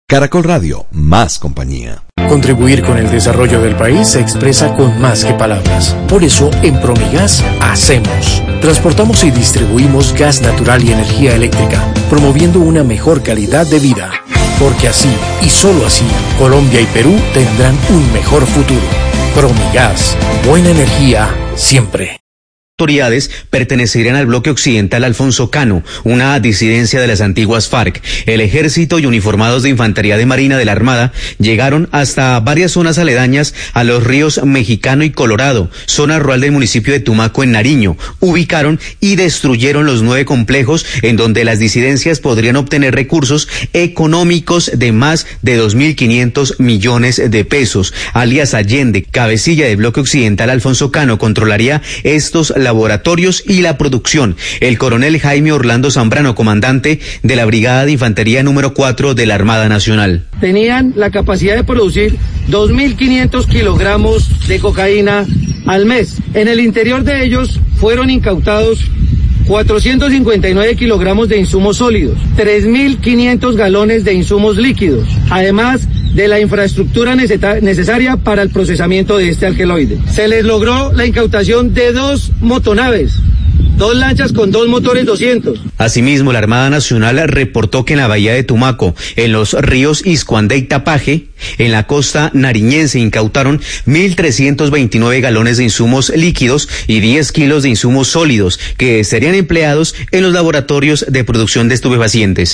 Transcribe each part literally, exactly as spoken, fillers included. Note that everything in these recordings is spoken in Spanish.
Caracol Radio, más compañía. Contribuir con el desarrollo del país se expresa con más que palabras. Por eso, en Promigas, hacemos. Transportamos y distribuimos gas natural y energía eléctrica, promoviendo una mejor calidad de vida. Porque así, y solo así, Colombia y Perú tendrán un mejor futuro. Promigas, buena energía, siempre. Autoridades pertenecerían al bloque occidental Alfonso Cano, una disidencia de las antiguas FARC. El ejército y uniformados de infantería de marina de la Armada llegaron hasta varias zonas aledañas a los ríos Mexicano y Colorado, zona rural del municipio de Tumaco en Nariño. Ubicaron y destruyeron los nueve complejos en donde las disidencias podrían obtener recursos económicos de más de dos mil quinientos millones de pesos. Alias Allende, cabecilla del bloque occidental Alfonso Cano, controlaría estos laboratorios y la producción. El coronel Jaime Orlando Zambrano, comandante de la Brigada de Infantería número cuatro de la Armada Nacional. Tenían la capacidad de producir dos mil quinientos kilogramos de cocaína al mes. En el interior de ellos fueron incautados cuatrocientos cincuenta y nueve kilogramos de insumos sólidos, tres mil quinientos galones de insumos líquidos, además de la infraestructura necesaria para el procesamiento de este alcaloide. Se les logró la incautación de dos motonaves, dos lanchas con dos motores doscientos. Asimismo, la Armada Nacional reportó que en la bahía de Tumaco, en los ríos Iscuandé y Tapaje, en la costa nariñense, incautaron mil trescientos veintinueve galones de insumos líquidos y diez kilos de insumos sólidos que serían empleados en los laboratorios de producción de estupefacientes.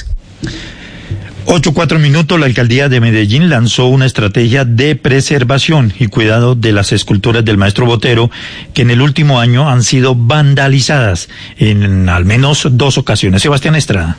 Ocho, cuatro minutos, la alcaldía de Medellín lanzó una estrategia de preservación y cuidado de las esculturas del maestro Botero, que en el último año han sido vandalizadas en al menos dos ocasiones. Sebastián Estrada.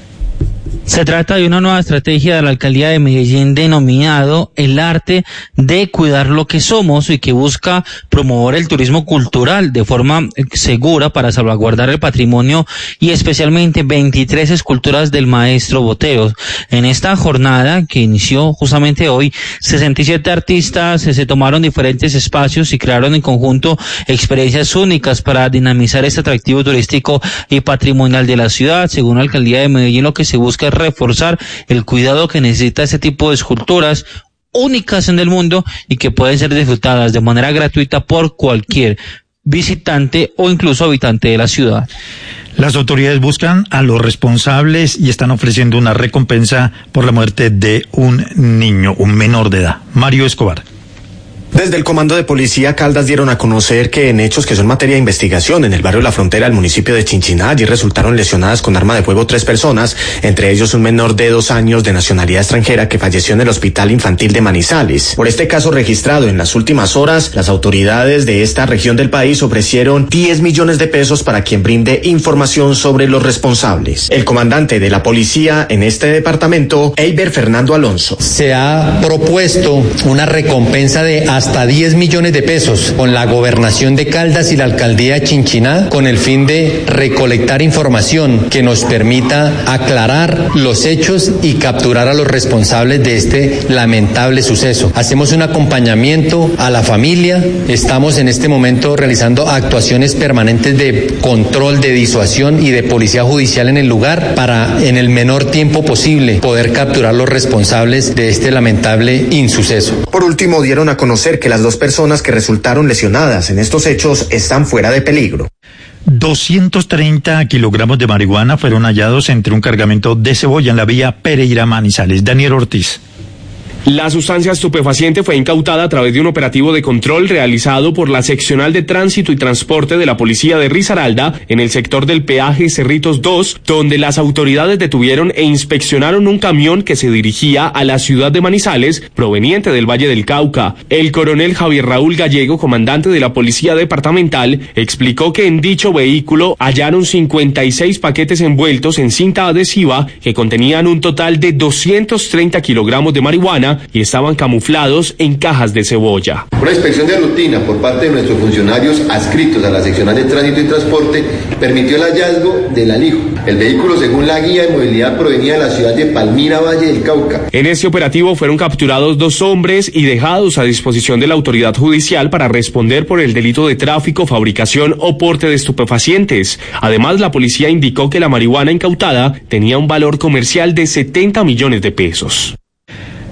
Se trata de una nueva estrategia de la alcaldía de Medellín denominado el arte de cuidar lo que somos y que busca promover el turismo cultural de forma segura para salvaguardar el patrimonio y especialmente veintitrés esculturas del maestro Botero. En esta jornada que inició justamente hoy, sesenta y siete artistas se tomaron diferentes espacios y crearon en conjunto experiencias únicas para dinamizar este atractivo turístico y patrimonial de la ciudad. Según la alcaldía de Medellín, lo que se busca es reforzar el cuidado que necesita este tipo de esculturas únicas en el mundo y que pueden ser disfrutadas de manera gratuita por cualquier visitante o incluso habitante de la ciudad. Las autoridades buscan a los responsables y están ofreciendo una recompensa por la muerte de un niño, un menor de edad. Mario Escobar. Desde el Comando de Policía Caldas dieron a conocer que en hechos que son materia de investigación en el barrio La Frontera del municipio de Chinchiná, allí resultaron lesionadas con arma de fuego tres personas, entre ellos un menor de dos años de nacionalidad extranjera que falleció en el Hospital Infantil de Manizales. Por este caso registrado en las últimas horas, las autoridades de esta región del país ofrecieron diez millones de pesos para quien brinde información sobre los responsables. El comandante de la policía en este departamento, Eiber Fernando Alonso. Se ha propuesto una recompensa de hasta diez millones de pesos con la gobernación de Caldas y la alcaldía de Chinchiná con el fin de recolectar información que nos permita aclarar los hechos y capturar a los responsables de este lamentable suceso. Hacemos un acompañamiento a la familia, estamos en este momento realizando actuaciones permanentes de control, de disuasión y de policía judicial en el lugar para en el menor tiempo posible poder capturar los responsables de este lamentable insuceso. Por último, dieron a conocer que las dos personas que resultaron lesionadas en estos hechos están fuera de peligro. doscientos treinta kilogramos de marihuana fueron hallados entre un cargamento de cebolla en la vía Pereira Manizales. Daniel Ortiz. La sustancia estupefaciente fue incautada a través de un operativo de control realizado por la Seccional de Tránsito y Transporte de la Policía de Risaralda en el sector del peaje Cerritos dos, donde las autoridades detuvieron e inspeccionaron un camión que se dirigía a la ciudad de Manizales, proveniente del Valle del Cauca. El coronel Javier Raúl Gallego, comandante de la Policía Departamental, explicó que en dicho vehículo hallaron cincuenta y seis paquetes envueltos en cinta adhesiva que contenían un total de doscientos treinta kilogramos de marihuana y estaban camuflados en cajas de cebolla. Una inspección de rutina por parte de nuestros funcionarios adscritos a la Seccional de Tránsito y Transporte permitió el hallazgo del alijo. El vehículo, según la guía de movilidad, provenía de la ciudad de Palmira, Valle del Cauca. En este operativo fueron capturados dos hombres y dejados a disposición de la autoridad judicial para responder por el delito de tráfico, fabricación o porte de estupefacientes. Además, la policía indicó que la marihuana incautada tenía un valor comercial de setenta millones de pesos.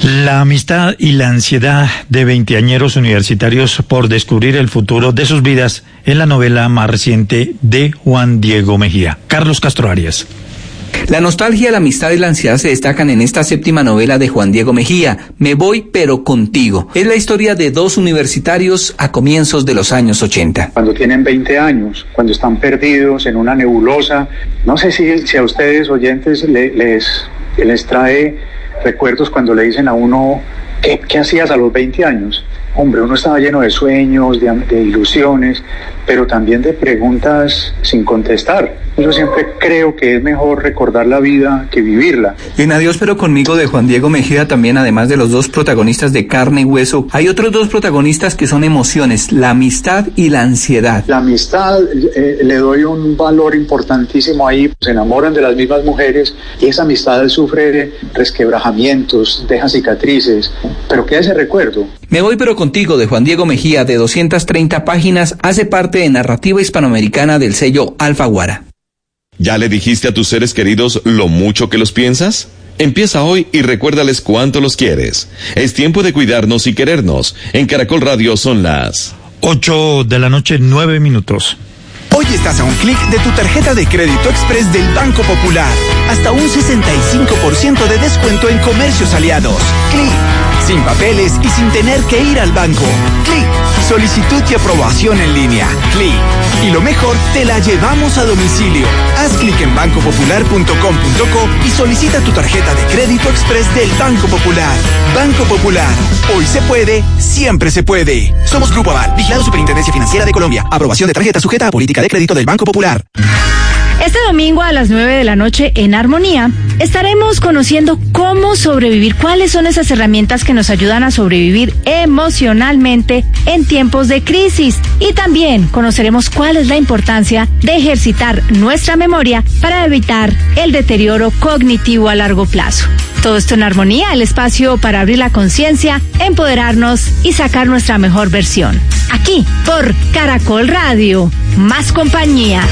La amistad y la ansiedad de veinteañeros universitarios por descubrir el futuro de sus vidas es la novela más reciente de Juan Diego Mejía. Carlos Castro Arias. La nostalgia, la amistad y la ansiedad se destacan en esta séptima novela de Juan Diego Mejía, Me voy pero contigo. Es la historia de dos universitarios a comienzos de los años ochenta. Cuando tienen veinte años, cuando están perdidos en una nebulosa, no sé si, si a ustedes oyentes le, les, les trae recuerdos cuando le dicen a uno, ¿qué, qué hacías a los veinte años? Hombre, uno estaba lleno de sueños, de, de ilusiones, pero también de preguntas sin contestar. Yo siempre creo que es mejor recordar la vida que vivirla. En Adiós pero conmigo de Juan Diego Mejía también, además de los dos protagonistas de carne y hueso, hay otros dos protagonistas que son emociones, la amistad y la ansiedad. La amistad, eh, le doy un valor importantísimo ahí, se enamoran de las mismas mujeres y esa amistad sufre resquebrajamientos, deja cicatrices, pero queda ese recuerdo. Me voy pero contigo de Juan Diego Mejía, de doscientas treinta páginas, hace parte de Narrativa Hispanoamericana del sello Alfaguara. ¿Ya le dijiste a tus seres queridos lo mucho que los piensas? Empieza hoy y recuérdales cuánto los quieres. Es tiempo de cuidarnos y querernos. En Caracol Radio son las ocho de la noche, nueve minutos. Hoy estás a un clic de tu tarjeta de crédito express del Banco Popular. Hasta un sesenta y cinco por ciento de descuento en comercios aliados. Clic. Sin papeles y sin tener que ir al banco. Clic. Solicitud y aprobación en línea. Clic. Y lo mejor, te la llevamos a domicilio. Haz clic en banco popular punto com punto co y solicita tu tarjeta de crédito express del Banco Popular. Banco Popular. Hoy se puede, siempre se puede. Somos Grupo Aval, vigilado Superintendencia Financiera de Colombia. Aprobación de tarjeta sujeta a política de crédito del Banco Popular. Este domingo a las nueve de la noche en Armonía estaremos conociendo cómo sobrevivir, cuáles son esas herramientas que nos ayudan a sobrevivir emocionalmente en tiempos de crisis. Y también conoceremos cuál es la importancia de ejercitar nuestra memoria para evitar el deterioro cognitivo a largo plazo. Todo esto en Armonía, el espacio para abrir la conciencia, empoderarnos y sacar nuestra mejor versión. Aquí, por Caracol Radio, más compañía.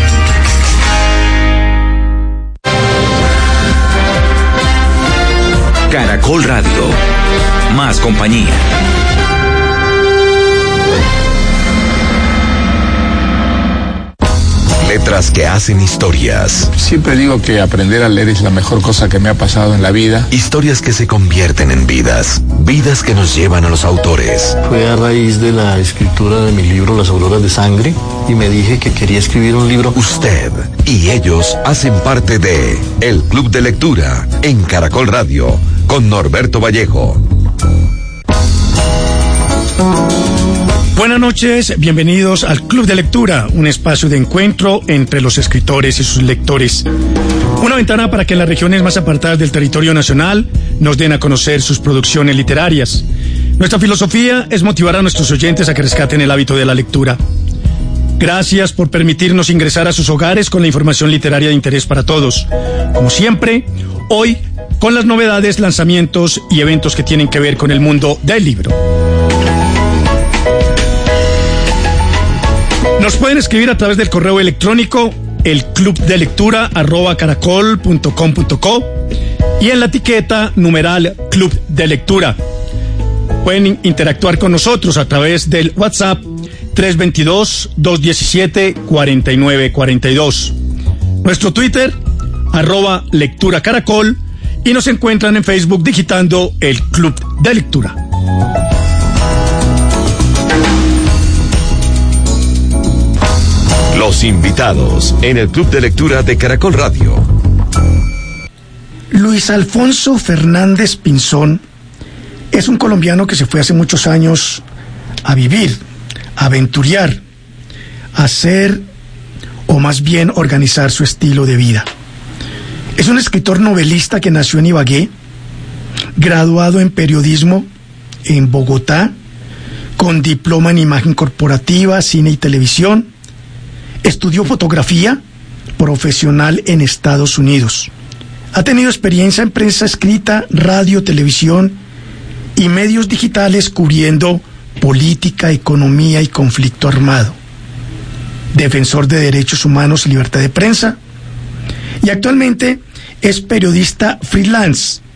Caracol Radio, más compañía. Letras que hacen historias. Siempre digo que aprender a leer es la mejor cosa que me ha pasado en la vida. Historias que se convierten en vidas. Vidas que nos llevan a los autores. Fue a raíz de la escritura de mi libro Las Auroras de Sangre y me dije que quería escribir un libro. Usted y ellos hacen parte de El Club de Lectura en Caracol Radio con Norberto Vallejo. Buenas noches, bienvenidos al Club de Lectura, un espacio de encuentro entre los escritores y sus lectores. Una ventana para que en las regiones más apartadas del territorio nacional nos den a conocer sus producciones literarias. Nuestra filosofía es motivar a nuestros oyentes a que rescaten el hábito de la lectura. Gracias por permitirnos ingresar a sus hogares con la información literaria de interés para todos. Como siempre, hoy con las novedades, lanzamientos y eventos que tienen que ver con el mundo del libro. Nos pueden escribir a través del correo electrónico elclubdelectura arroba caracol punto com punto co y en la etiqueta numeral Club de Lectura. Pueden interactuar con nosotros a través del WhatsApp tres dos dos, dos uno siete, cuatro nueve cuatro dos. Nuestro Twitter, arroba lectura caracol, y nos encuentran en Facebook digitando el Club de Lectura. Los invitados en el Club de Lectura de Caracol Radio. Luis Alfonso Fernández Pinzón es un colombiano que se fue hace muchos años a vivir, a aventurear, a hacer, o más bien organizar su estilo de vida. Es un escritor novelista que nació en Ibagué, graduado en periodismo en Bogotá, con diploma en imagen corporativa, cine y televisión. Estudió fotografía profesional en Estados Unidos. Ha tenido experiencia en prensa escrita, radio, televisión y medios digitales cubriendo política, economía y conflicto armado. Defensor de derechos humanos y libertad de prensa. Y actualmente es periodista freelance,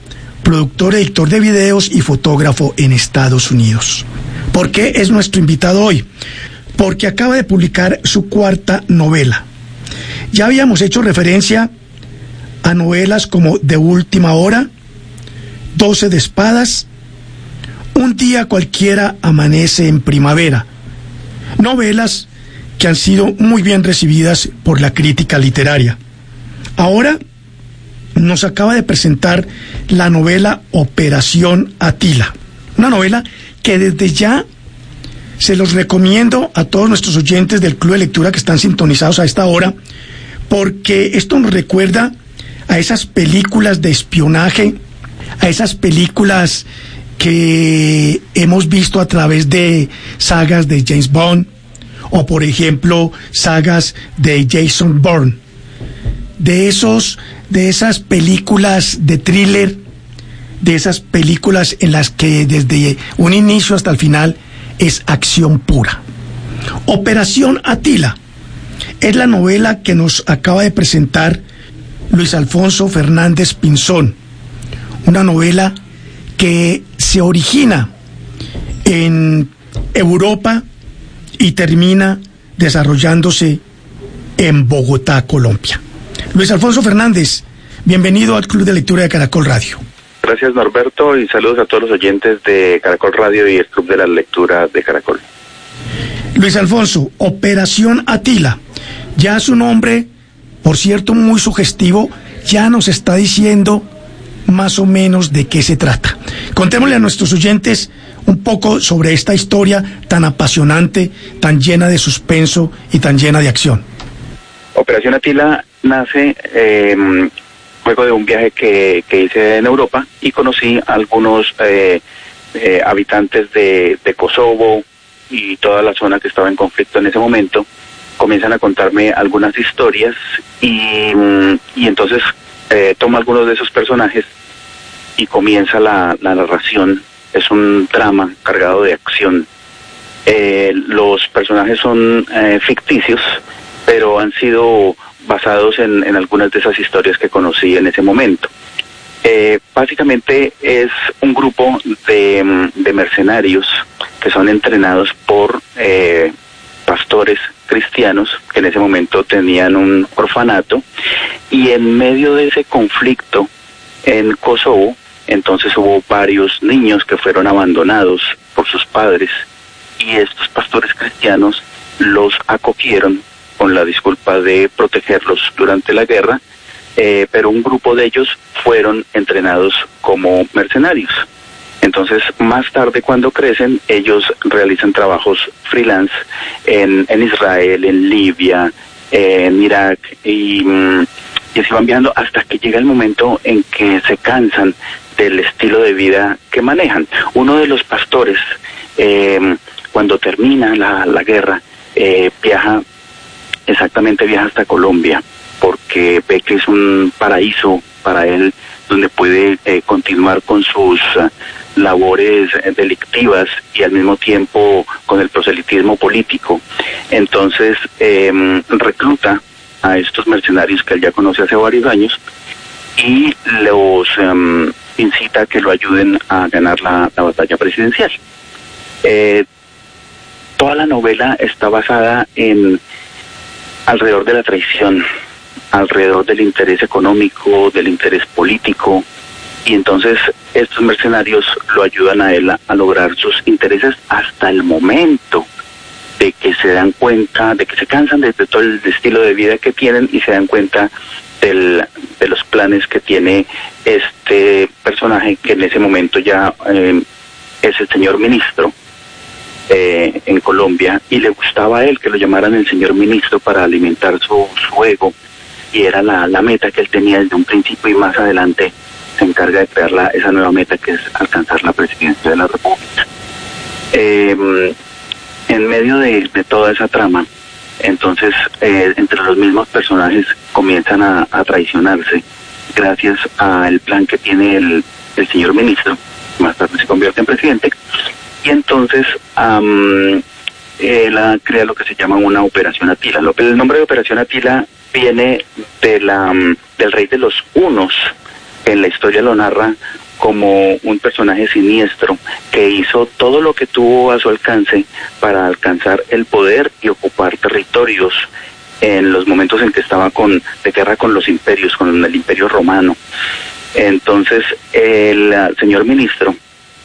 productor, editor de videos y fotógrafo en Estados Unidos. ¿Por qué es nuestro invitado hoy? Porque acaba de publicar su cuarta novela. Ya habíamos hecho referencia a novelas como De Última Hora, Doce de Espadas, Un día cualquiera amanece en primavera. Novelas que han sido muy bien recibidas por la crítica literaria. Ahora nos acaba de presentar la novela Operación Atila, una novela que desde ya se los recomiendo a todos nuestros oyentes del Club de Lectura que están sintonizados a esta hora, porque esto nos recuerda a esas películas de espionaje, a esas películas que hemos visto a través de sagas de James Bond, o por ejemplo sagas de Jason Bourne, de esos de esas películas de thriller, de esas películas en las que desde un inicio hasta el final es acción pura. Operación Atila es la novela que nos acaba de presentar Luis Alfonso Fernández Pinzón, una novela que se origina en Europa y termina desarrollándose en Bogotá, Colombia. Luis Alfonso Fernández, bienvenido al Club de Lectura de Caracol Radio. Gracias, Norberto, y saludos a todos los oyentes de Caracol Radio y el Club de la Lectura de Caracol. Luis Alfonso, Operación Atila, ya su nombre, por cierto, muy sugestivo, ya nos está diciendo más o menos de qué se trata. Contémosle a nuestros oyentes un poco sobre esta historia tan apasionante, tan llena de suspenso y tan llena de acción. Operación Atila nace eh, luego de un viaje que, que hice en Europa y conocí a algunos eh, eh, habitantes de, de Kosovo y toda la zona que estaba en conflicto en ese momento. Comienzan a contarme algunas historias y, y entonces eh, tomo algunos de esos personajes y comienza la, la narración. Es un drama cargado de acción. Eh, los personajes son eh, ficticios, pero han sido basados en, en algunas de esas historias que conocí en ese momento. Eh, básicamente es un grupo de, de mercenarios que son entrenados por eh, pastores cristianos que en ese momento tenían un orfanato, y en medio de ese conflicto en Kosovo, entonces hubo varios niños que fueron abandonados por sus padres, y estos pastores cristianos los acogieron con la disculpa de protegerlos durante la guerra, eh, pero un grupo de ellos fueron entrenados como mercenarios. Entonces, más tarde, cuando crecen, ellos realizan trabajos freelance en, en Israel, en Libia, eh, en Irak, y, y así van viajando hasta que llega el momento en que se cansan del estilo de vida que manejan. Uno de los pastores, eh, cuando termina la, la guerra, eh, viaja, exactamente viaja hasta Colombia, porque ve que es un paraíso para él, donde puede eh, continuar con sus uh, labores eh, delictivas y al mismo tiempo con el proselitismo político. Entonces eh, recluta a estos mercenarios que él ya conoce hace varios años y los um, incita a que lo ayuden a ganar la, la batalla presidencial. Eh, toda la novela está basada en alrededor de la traición, alrededor del interés económico, del interés político, y entonces estos mercenarios lo ayudan a él a, a lograr sus intereses hasta el momento de que se dan cuenta, de que se cansan de, de todo el estilo de vida que tienen y se dan cuenta del, de los planes que tiene este personaje, que en ese momento ya eh, es el señor ministro eh, en Colombia, y le gustaba a él que lo llamaran el señor ministro para alimentar su, su ego, y era la, la meta que él tenía desde un principio, y más adelante se encarga de crear la, esa nueva meta, que es alcanzar la presidencia de la República. Eh, en medio de, de toda esa trama, entonces eh, entre los mismos personajes comienzan a, a traicionarse gracias al plan que tiene el, el señor ministro, más tarde se convierte en presidente, y entonces um, él crea lo que se llama una Operación Atila. El nombre de Operación Atila viene de la, del rey de los hunos, que en la historia lo narra como un personaje siniestro que hizo todo lo que tuvo a su alcance para alcanzar el poder y ocupar territorios en los momentos en que estaba con de guerra con los imperios, con el Imperio Romano. Entonces el uh, señor ministro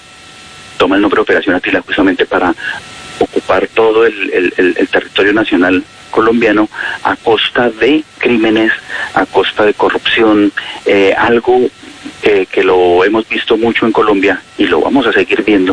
toma el nombre de Operación Atila justamente para ocupar todo el, el, el, el territorio nacional colombiano a costa de crímenes, a costa de corrupción, eh, algo eh, que lo hemos visto mucho en Colombia y lo vamos a seguir viendo,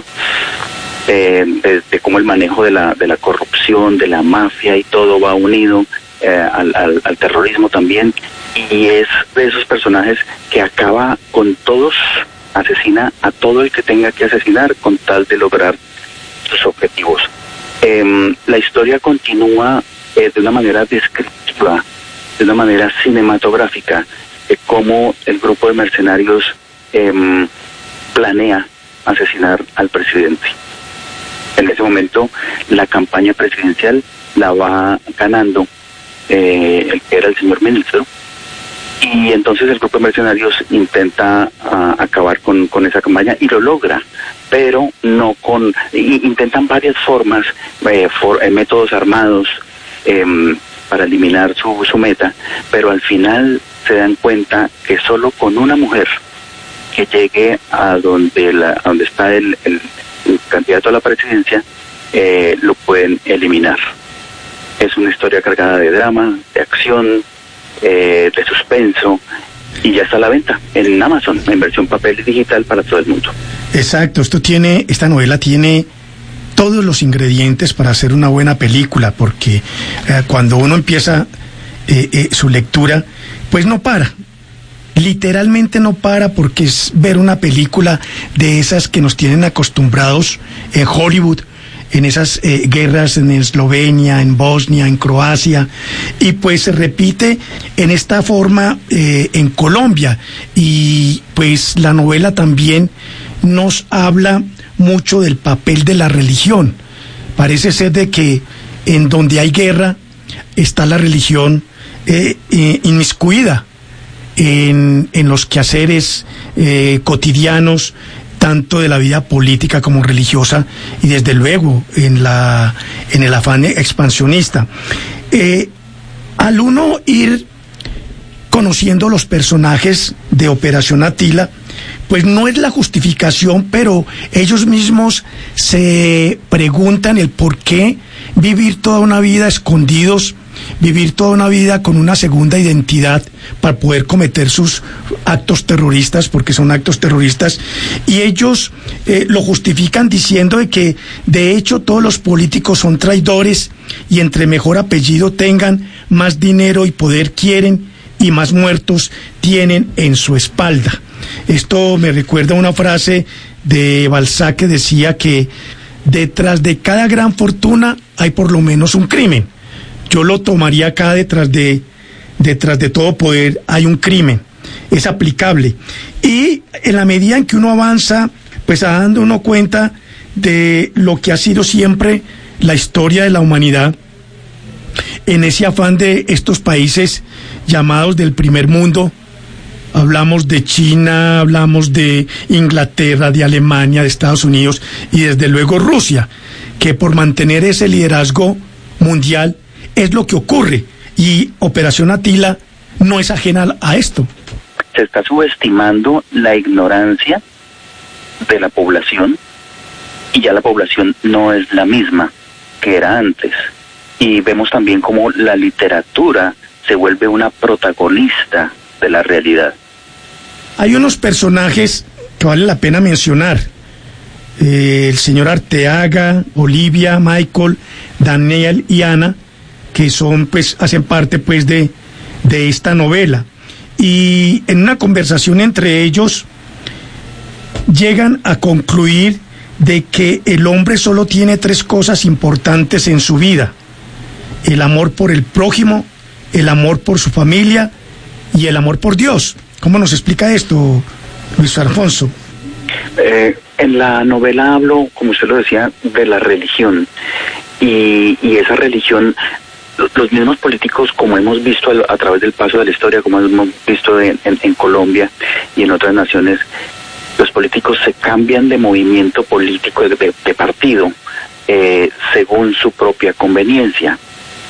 eh, de, de cómo el manejo de la, de la corrupción, de la mafia y todo va unido eh, al, al, al terrorismo también, y es de esos personajes que acaba con todos, asesina a todo el que tenga que asesinar con tal de lograr sus objetivos. Eh, la historia continúa eh, de una manera descriptiva, de una manera cinematográfica, de cómo el grupo de mercenarios eh, planea asesinar al presidente. En ese momento la campaña presidencial la va ganando eh, el que era el señor ministro, y entonces el grupo de mercenarios intenta uh, acabar con, con esa campaña y lo logra, pero no con... Y, intentan varias formas, eh, for, eh, métodos armados eh, para eliminar su, su meta, pero al final se dan cuenta que solo con una mujer que llegue a donde, la, a donde está el, el, el candidato a la presidencia, eh, lo pueden eliminar. Es una historia cargada de drama, de acción, Eh, de suspenso, y ya está a la venta en Amazon en versión papel y digital para todo el mundo. Exacto, esto tiene, esta novela tiene todos los ingredientes para hacer una buena película, porque eh, cuando uno empieza eh, eh, su lectura, pues no para, literalmente no para, porque es ver una película de esas que nos tienen acostumbrados en Hollywood, en esas eh, guerras en Eslovenia, en Bosnia, en Croacia, y pues se repite en esta forma eh, en Colombia. Y pues la novela también nos habla mucho del papel de la religión. Parece ser de que en donde hay guerra está la religión eh, eh, inmiscuida en, en los quehaceres eh, cotidianos, tanto de la vida política como religiosa, y desde luego en la en el afán expansionista. Eh, al uno ir conociendo los personajes de Operación Atila, pues no es la justificación, pero ellos mismos se preguntan el por qué vivir toda una vida escondidos, vivir toda una vida con una segunda identidad para poder cometer sus actos terroristas, porque son actos terroristas, y ellos eh, lo justifican diciendo de que de hecho todos los políticos son traidores, y entre mejor apellido tengan, más dinero y poder quieren, y más muertos tienen en su espalda. Esto me recuerda una frase de Balzac que decía que detrás de cada gran fortuna hay por lo menos un crimen. Yo lo tomaría acá: detrás de, detrás de todo poder hay un crimen. Es aplicable. Y en la medida en que uno avanza, pues dando uno cuenta de lo que ha sido siempre la historia de la humanidad, en ese afán de estos países llamados del primer mundo. Hablamos de China, hablamos de Inglaterra, de Alemania, de Estados Unidos y desde luego Rusia, que por mantener ese liderazgo mundial es lo que ocurre, y Operación Atila no es ajena a esto. Se está subestimando la ignorancia de la población, y ya la población no es la misma que era antes. Y vemos también cómo la literatura se vuelve una protagonista de la realidad. Hay unos personajes que vale la pena mencionar. Eh, el señor Arteaga, Olivia, Michael, Daniel y Ana, que son, pues, hacen parte, pues, de, de esta novela. Y en una conversación entre ellos llegan a concluir de que el hombre solo tiene tres cosas importantes en su vida: el amor por el prójimo, el amor por su familia y el amor por Dios. ¿Cómo nos explica esto, Luis Alfonso? Eh, en la novela hablo, como usted lo decía, de la religión, y, y esa religión, los mismos políticos, como hemos visto a, a través del paso de la historia, como hemos visto en, en, en Colombia y en otras naciones, Los políticos se cambian de movimiento político, de, de partido, eh, según su propia conveniencia.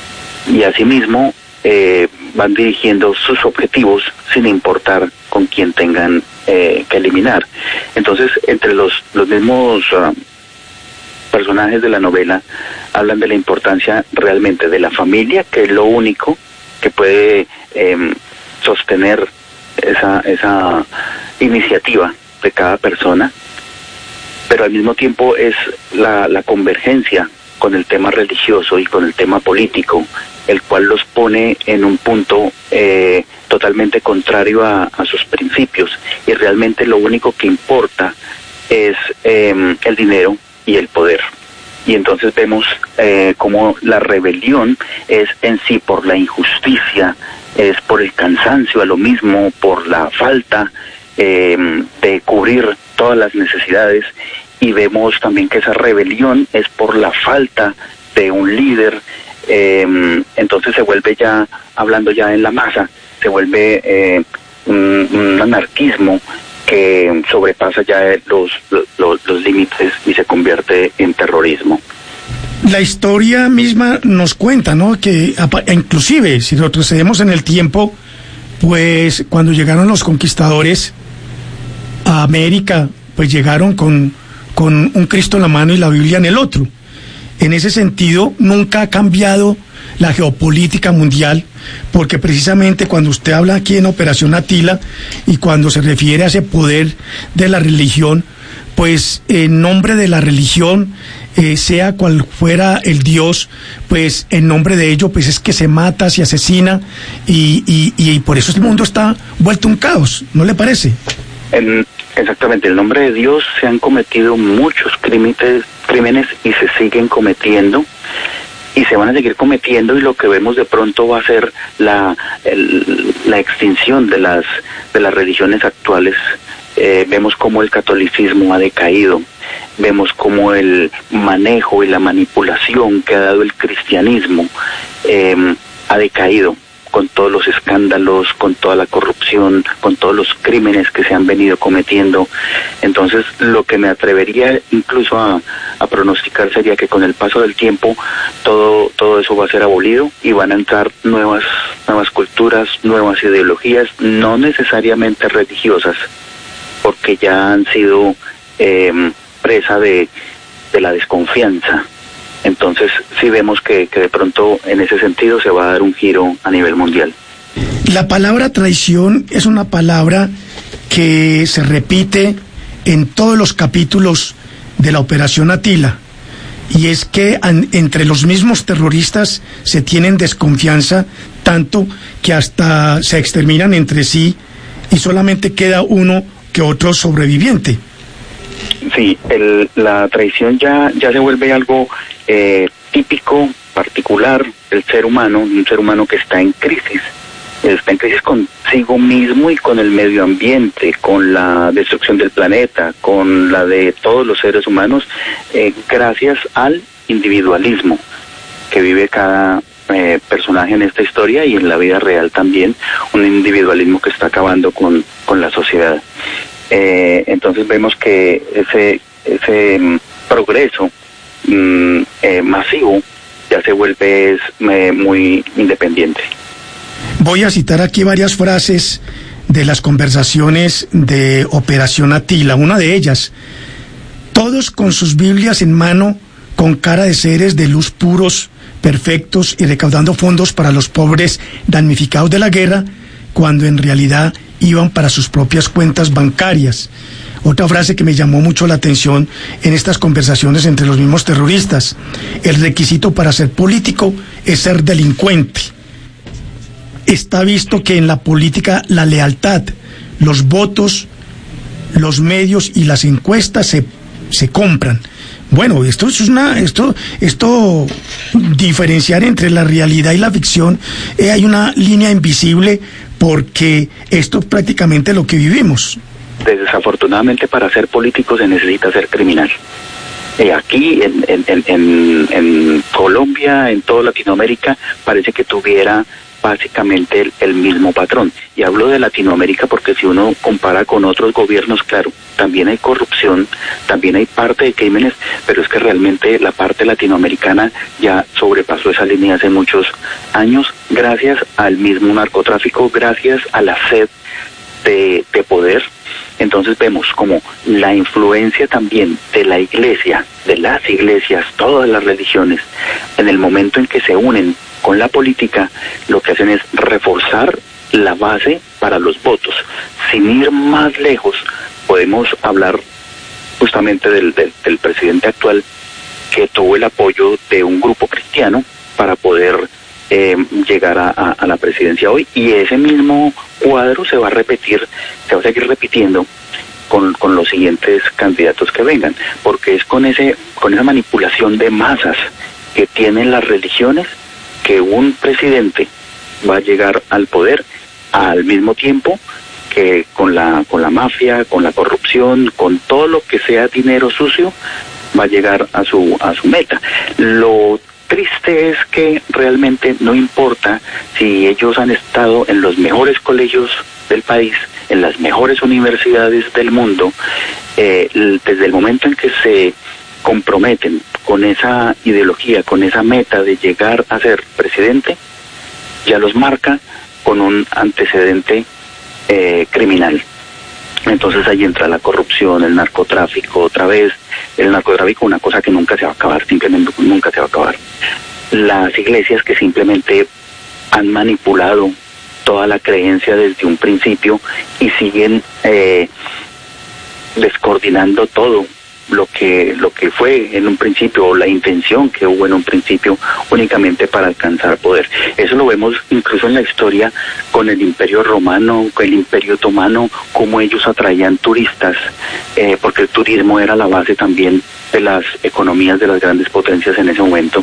Y asimismo eh, van dirigiendo sus objetivos sin importar con quién tengan eh, que eliminar. Entonces, entre los, los mismos uh, personajes de la novela hablan de la importancia realmente de la familia, que es lo único que puede eh, sostener esa, esa iniciativa de cada persona, pero al mismo tiempo es la, la convergencia con el tema religioso y con el tema político, el cual los pone en un punto eh, totalmente contrario a, a sus principios, y realmente lo único que importa es eh, el dinero y el poder. Y entonces vemos eh, cómo la rebelión es en sí por la injusticia, es por el cansancio a lo mismo, por la falta eh, de cubrir todas las necesidades, y vemos también que esa rebelión es por la falta de un líder. Eh, entonces se vuelve ya, hablando ya en la masa, se vuelve eh, un, un anarquismo que sobrepasa ya los, los, los límites y se convierte en terrorismo. La historia misma nos cuenta, ¿no?, que inclusive si retrocedemos en el tiempo, pues cuando llegaron los conquistadores a América, pues llegaron con, con un Cristo en la mano y la Biblia en el otro. En ese sentido, nunca ha cambiado la geopolítica mundial, porque precisamente cuando usted habla aquí en Operación Atila y cuando se refiere a ese poder de la religión, pues en nombre de la religión, eh, sea cual fuera el Dios, pues en nombre de ello, pues es que se mata, se asesina, y, y, y por eso el mundo está vuelto un caos, ¿no le parece? En, exactamente, en nombre de Dios se han cometido muchos crímenes, crímenes y se siguen cometiendo, y se van a seguir cometiendo, y lo que vemos de pronto va a ser la, el, la extinción de las, de las religiones actuales. Eh, vemos cómo el catolicismo ha decaído, vemos cómo el manejo y la manipulación que ha dado el cristianismo eh, ha decaído, con todos los escándalos, con toda la corrupción, con todos los crímenes que se han venido cometiendo. Entonces, lo que me atrevería incluso a, a pronosticar sería que con el paso del tiempo todo todo eso va a ser abolido y van a entrar nuevas nuevas culturas, nuevas ideologías, no necesariamente religiosas, porque ya han sido eh, presa de, de la desconfianza. Entonces sí vemos que, que de pronto en ese sentido se va a dar un giro a nivel mundial. La palabra traición es una palabra que se repite en todos los capítulos de la Operación Atila, y es que an, entre los mismos terroristas se tienen desconfianza, tanto que hasta se exterminan entre sí y solamente queda uno que otro sobreviviente. Sí, el, la traición ya, ya se vuelve algo eh, típico, particular del ser humano, un ser humano que está en crisis, está en crisis consigo mismo y con el medio ambiente, con la destrucción del planeta, con la de todos los seres humanos, eh, gracias al individualismo que vive cada eh, personaje en esta historia y en la vida real también, un individualismo que está acabando con, con la sociedad. Eh, entonces vemos que ese ese um, progreso um, eh, masivo ya se vuelve es, eh, muy independiente. Voy a citar aquí varias frases de las conversaciones de Operación Atila. Una de ellas: todos con sus Biblias en mano, con cara de seres de luz puros, perfectos y recaudando fondos para los pobres damnificados de la guerra, cuando en realidad iban para sus propias cuentas bancarias. Otra frase que me llamó mucho la atención en estas conversaciones entre los mismos terroristas: el requisito para ser político es ser delincuente. Está visto que en la política la lealtad, los votos, los medios y las encuestas se, se compran. Bueno, esto es una, esto, esto, diferenciar entre la realidad y la ficción, eh, hay una línea invisible, porque esto es prácticamente lo que vivimos. Desafortunadamente, para ser político se necesita ser criminal. Eh, aquí en, en, en, en Colombia, en toda Latinoamérica, parece que tuviera básicamente el, el mismo patrón. Y hablo de Latinoamérica porque si uno compara con otros gobiernos, claro, también hay corrupción, también hay parte de crímenes, pero es que realmente la parte latinoamericana ya sobrepasó esa línea hace muchos años, gracias al mismo narcotráfico, gracias a la sed de, de poder. Entonces vemos como la influencia también de la iglesia, de las iglesias, todas las religiones, en el momento en que se unen con la política, lo que hacen es reforzar la base para los votos. Sin ir más lejos, podemos hablar justamente del, del, del presidente actual, que tuvo el apoyo de un grupo cristiano para poder eh, llegar a, a, a la presidencia hoy, y ese mismo cuadro se va a repetir, se va a seguir repitiendo con, con los siguientes candidatos que vengan, porque es con ese con esa manipulación de masas que tienen las religiones que un presidente va a llegar al poder al mismo tiempo que con la con la mafia, con la corrupción, con todo lo que sea dinero sucio, va a llegar a su a su meta. Lo triste es que realmente no importa si ellos han estado en los mejores colegios del país, en las mejores universidades del mundo, eh, desde el momento en que se comprometen con esa ideología, con esa meta de llegar a ser presidente, ya los marca con un antecedente eh, criminal. Entonces ahí entra la corrupción, el narcotráfico otra vez, el narcotráfico una cosa que nunca se va a acabar, simplemente nunca se va a acabar. Las iglesias que simplemente han manipulado toda la creencia desde un principio y siguen eh, descoordinando todo lo que lo que fue en un principio, o la intención que hubo en un principio, únicamente para alcanzar poder. Eso lo vemos incluso en la historia con el Imperio Romano, con el Imperio Otomano, cómo ellos atraían turistas, eh, porque el turismo era la base también de las economías de las grandes potencias en ese momento.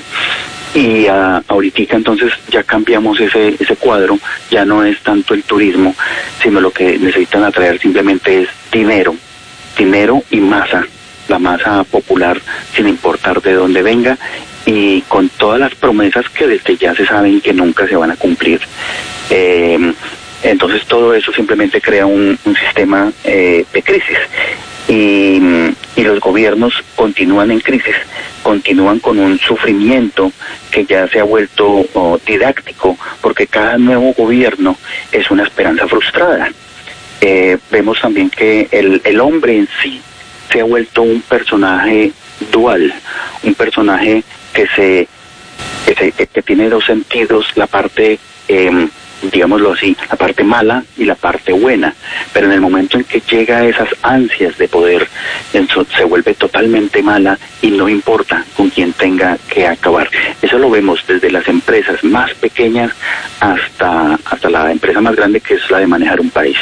Y uh, ahorita entonces ya cambiamos ese ese cuadro, ya no es tanto el turismo, sino lo que necesitan atraer simplemente es dinero, dinero y masa, la masa popular, sin importar de dónde venga, y con todas las promesas que desde ya se saben que nunca se van a cumplir. Eh, entonces todo eso simplemente crea un, un sistema eh, de crisis. Y, y los gobiernos continúan en crisis, continúan con un sufrimiento que ya se ha vuelto oh, didáctico, porque cada nuevo gobierno es una esperanza frustrada. Eh, vemos también que el, el hombre en sí se ha vuelto un personaje dual, un personaje que se que, se, que, que tiene dos sentidos, la parte eh, digámoslo así, la parte mala y la parte buena, pero en el momento en que llega a esas ansias de poder, se vuelve totalmente mala y no importa con quién tenga que acabar. Eso lo vemos desde las empresas más pequeñas hasta, hasta la empresa más grande, que es la de manejar un país.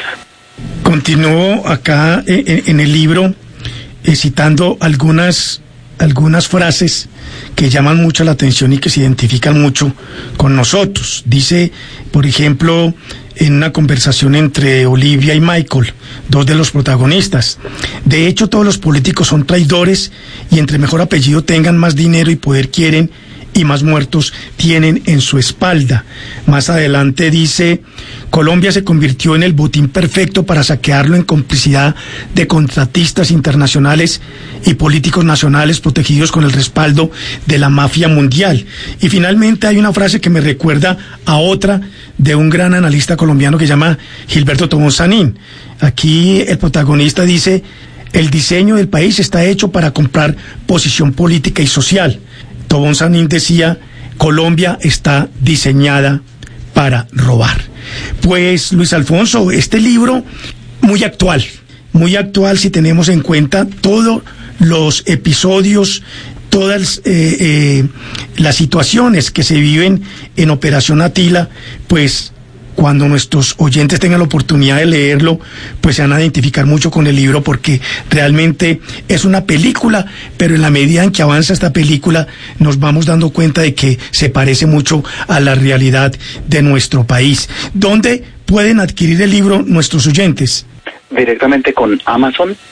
Continúo acá en, en el libro eh, citando algunas algunas frases que llaman mucho la atención y que se identifican mucho con nosotros. Dice, por ejemplo, en una conversación entre Olivia y Michael, dos de los protagonistas: de hecho, todos los políticos son traidores, y entre mejor apellido tengan, más dinero y poder quieren, y más muertos tienen en su espalda. Más adelante dice: Colombia se convirtió en el botín perfecto para saquearlo en complicidad de contratistas internacionales y políticos nacionales protegidos con el respaldo de la mafia mundial. Y finalmente hay una frase que me recuerda a otra de un gran analista colombiano que se llama Gilberto Tobón Sanín. Aquí el protagonista dice: el diseño del país está hecho para comprar posición política y social. Tobón Sanín decía: Colombia está diseñada para robar. Pues, Luis Alfonso, este libro muy actual, muy actual si tenemos en cuenta todos los episodios, todas eh, eh, las situaciones que se viven en Operación Atila. Pues cuando nuestros oyentes tengan la oportunidad de leerlo, pues se van a identificar mucho con el libro, porque realmente es una película, pero en la medida en que avanza esta película nos vamos dando cuenta de que se parece mucho a la realidad de nuestro país. ¿Dónde pueden adquirir el libro nuestros oyentes? Directamente con Amazon,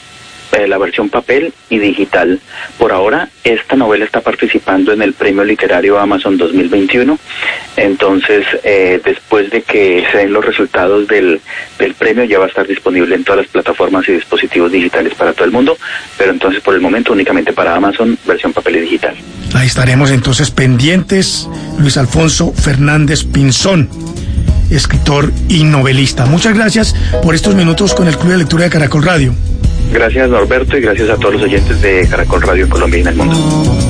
eh, la versión papel y digital. Por ahora, esta novela está participando en el Premio Literario Amazon dos mil veintiuno. Entonces, eh, después de que se den los resultados del, del premio, ya va a estar disponible en todas las plataformas y dispositivos digitales para todo el mundo, pero entonces por el momento únicamente para Amazon, versión papel y digital. Ahí estaremos entonces pendientes. Luis Alfonso Fernández Pinzón, escritor y novelista. Muchas gracias por estos minutos con el Club de Lectura de Caracol Radio. Gracias, Norberto, y gracias a todos los oyentes de Caracol Radio en Colombia y en el mundo.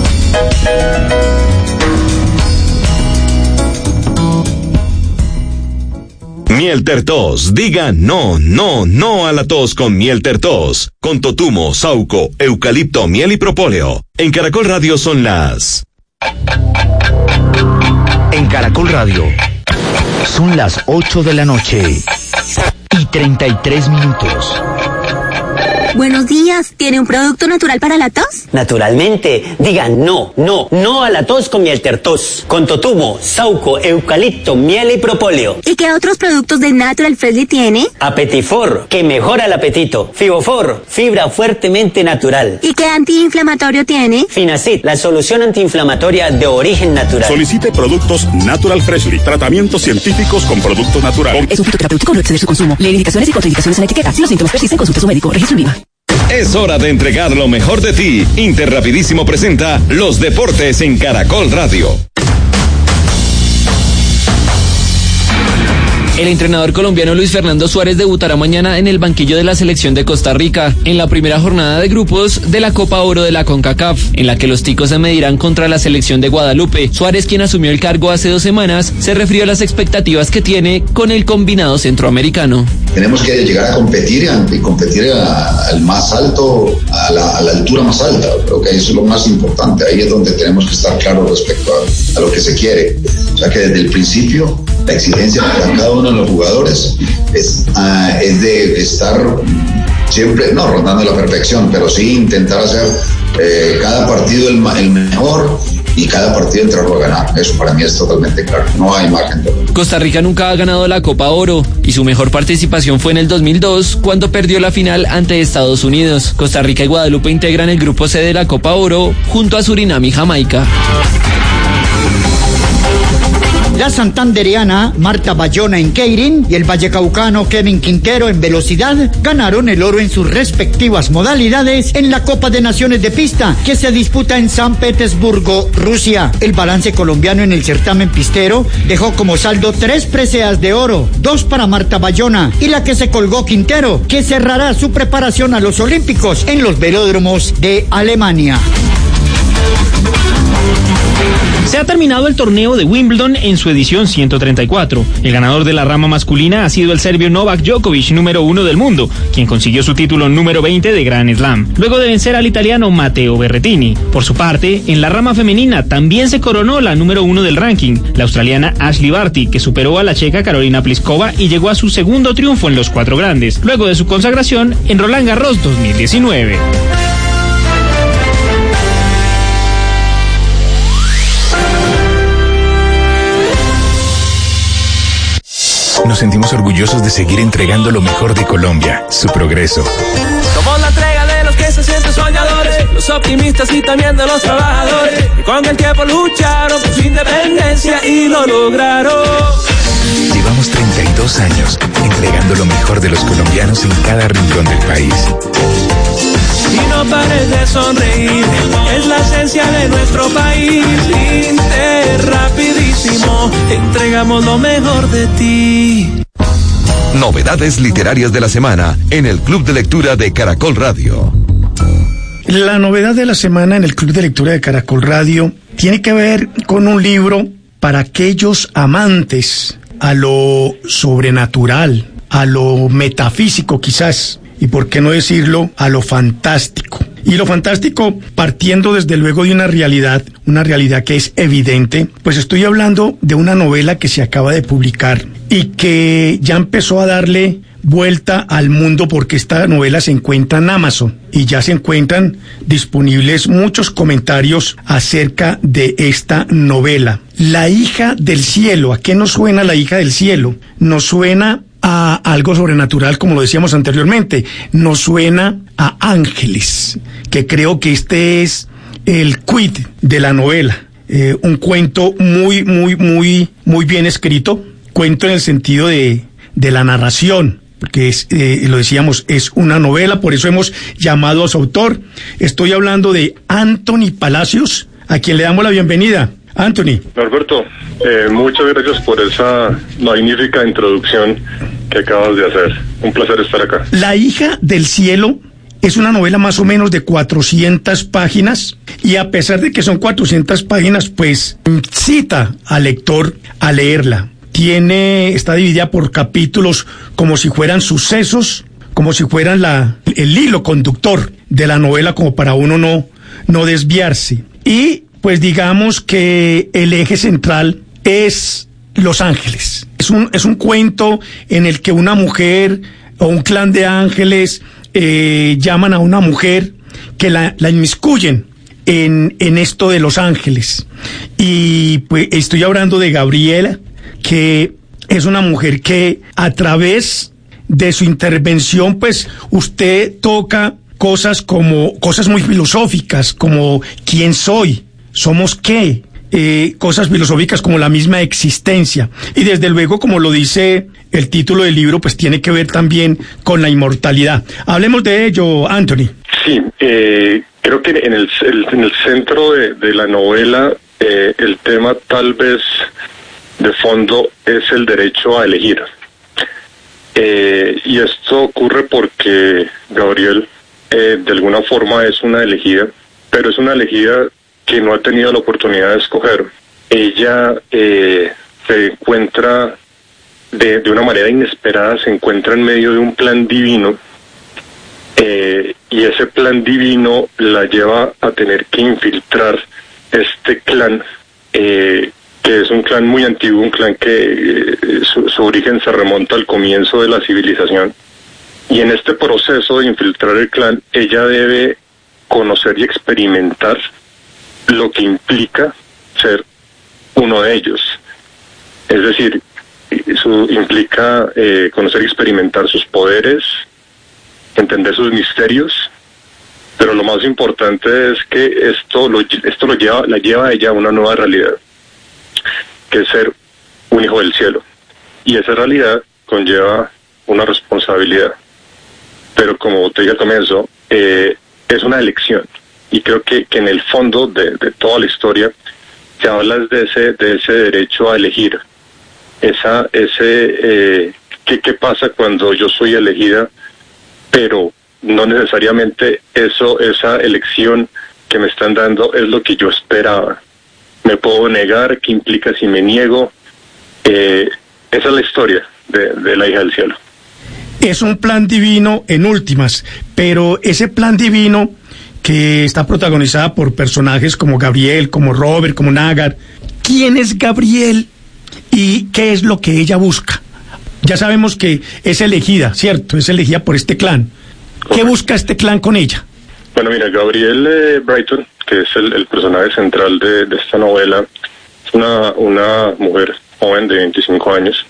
Miel Tertos, diga no, no, no a la tos con Miel Tertos, con totumo, sauco, eucalipto, miel y propóleo. En Caracol Radio son las... En Caracol Radio son las ocho de la noche y treinta y tres minutos. Buenos días, ¿tiene un producto natural para la tos? Naturalmente, digan no, no, no a la tos con Miel Tertos, con totumo, sauco, eucalipto, miel y propóleo. ¿Y qué otros productos de Natural Freshly tiene? Apetifor, que mejora el apetito. Fibofor, fibra fuertemente natural. ¿Y qué antiinflamatorio tiene? Finacid, la solución antiinflamatoria de origen natural. Solicite productos Natural Freshly, tratamientos científicos con productos naturales. Es un fitoterapéutico, no exceder su consumo. Lee indicaciones y contraindicaciones en la etiqueta. Si los síntomas persisten, consulte a su médico. Registro en I V A. Es hora de entregar lo mejor de ti. Interrapidísimo presenta los deportes en Caracol Radio. El entrenador colombiano Luis Fernando Suárez debutará mañana en el banquillo de la selección de Costa Rica en la primera jornada de grupos de la Copa Oro de la CONCACAF, en la que los ticos se medirán contra la selección de Guadalupe. Suárez, quien asumió el cargo hace dos semanas, se refirió a las expectativas que tiene con el combinado centroamericano. Tenemos que llegar a competir y competir a, al más alto, a la, a la altura más alta. Creo que eso es lo más importante. Ahí es donde tenemos que estar claros respecto a, a lo que se quiere. O sea que desde el principio la exigencia para cada uno de los jugadores es, uh, es de estar siempre, no rondando la perfección, pero sí intentar hacer eh, cada partido el, el mejor y cada partido entrarlo a ganar. Eso para mí es totalmente claro, no hay margen de... Costa Rica nunca ha ganado la Copa Oro y su mejor participación fue en el dos mil dos, cuando perdió la final ante Estados Unidos. Costa Rica y Guadalupe integran el grupo C de la Copa Oro junto a Surinam y Jamaica. La santandereana Marta Bayona en Keirin y el vallecaucano Kevin Quintero en velocidad ganaron el oro en sus respectivas modalidades en la Copa de Naciones de Pista que se disputa en San Petersburgo, Rusia. El balance colombiano en el certamen pistero dejó como saldo tres preseas de oro, dos para Marta Bayona y la que se colgó Quintero, que cerrará su preparación a los Olímpicos en los velódromos de Alemania. Se ha terminado el torneo de Wimbledon en su edición ciento treinta y cuatro. El ganador de la rama masculina ha sido el serbio Novak Djokovic, número uno del mundo, quien consiguió su título número veinte de Grand Slam, luego de vencer al italiano Matteo Berrettini. Por su parte, en la rama femenina también se coronó la número uno del ranking, la australiana Ashley Barty, que superó a la checa Carolina Pliskova y llegó a su segundo triunfo en los cuatro grandes, luego de su consagración en Roland Garros dos mil diecinueve. Nos sentimos orgullosos de seguir entregando lo mejor de Colombia, su progreso. Somos la entrega de los que se sienten soñadores, los optimistas y también de los trabajadores, que con el tiempo lucharon por su independencia y lo lograron. Llevamos treinta y dos años entregando lo mejor de los colombianos en cada rincón del país. Y no pares de sonreír, es la esencia de nuestro país. Inter, rapidísimo, entregamos lo mejor de ti. Novedades literarias de la semana en el Club de Lectura de Caracol Radio. La novedad de la semana en el Club de Lectura de Caracol Radio tiene que ver con un libro para aquellos amantes a lo sobrenatural, a lo metafísico quizás, y por qué no decirlo, a lo fantástico. Y lo fantástico partiendo desde luego de una realidad, una realidad que es evidente, pues estoy hablando de una novela que se acaba de publicar y que ya empezó a darle vuelta al mundo porque esta novela se encuentra en Amazon y ya se encuentran disponibles muchos comentarios acerca de esta novela. La hija del cielo. ¿A qué nos suena La hija del cielo? Nos suena a algo sobrenatural, como lo decíamos anteriormente. Nos suena a Ángeles, que creo que este es el quid de la novela. Eh, un cuento muy, muy, muy, muy bien escrito, cuento en el sentido de, de la narración, porque es, eh, lo decíamos, es una novela, por eso hemos llamado a su autor. Estoy hablando de Anthony Palacios, a quien le damos la bienvenida. Anthony. Norberto, eh, muchas gracias por esa magnífica introducción que acabas de hacer. Un placer estar acá. La hija del cielo es una novela más o menos de cuatrocientas páginas, y a pesar de que son cuatrocientas páginas, pues cita al lector a leerla. Tiene, está dividida por capítulos como si fueran sucesos, como si fueran la, el hilo conductor de la novela, como para uno no, no desviarse. Y pues digamos que el eje central es Los Ángeles. Es un, es un cuento en el que una mujer o un clan de ángeles eh, llaman a una mujer que la, la inmiscuyen en, en esto de Los Ángeles. Y pues estoy hablando de Gabriela, que es una mujer que a través de su intervención, pues usted toca cosas como, cosas muy filosóficas, como ¿quién soy? ¿Somos qué? Eh, cosas filosóficas como la misma existencia. Y desde luego, como lo dice el título del libro, pues tiene que ver también con la inmortalidad. Hablemos de ello, Anthony. Sí, eh, creo que en el, el, en el centro de, de la novela, eh, el tema tal vez de fondo es el derecho a elegir. Eh, y esto ocurre porque Gabriel, eh, de alguna forma es una elegida, pero es una elegida que no ha tenido la oportunidad de escoger. Ella eh, se encuentra de, de una manera inesperada, se encuentra en medio de un plan divino, eh, y ese plan divino la lleva a tener que infiltrar este clan, eh, que es un clan muy antiguo, un clan que eh, su, su origen se remonta al comienzo de la civilización. Y en este proceso de infiltrar el clan, ella debe conocer y experimentar lo que implica ser uno de ellos. Es decir, eso implica eh, conocer y experimentar sus poderes, entender sus misterios, pero lo más importante es que esto lo, esto lo lleva, la lleva a ella a una nueva realidad, que es ser un hijo del cielo. Y esa realidad conlleva una responsabilidad. Pero como te dije al comienzo, eh, es una elección. Y creo que, que en el fondo de, de toda la historia se habla de ese, de ese derecho a elegir. Esa, ese, eh, ¿qué, qué pasa cuando yo soy elegida, pero no necesariamente eso, esa elección que me están dando es lo que yo esperaba? Me puedo negar, ¿qué implica si me niego? Eh, esa es la historia de, de la hija del cielo. Es un plan divino en últimas, pero ese plan divino que está protagonizada por personajes como Gabriel, como Robert, como Nagar. ¿Quién es Gabriel y qué es lo que ella busca? Ya sabemos que es elegida, ¿cierto? Es elegida por este clan. ¿Qué busca este clan con ella? Bueno, mira, Gabriel eh, Brighton, que es el, el personaje central de, de esta novela, es una, una mujer joven de veinticinco años,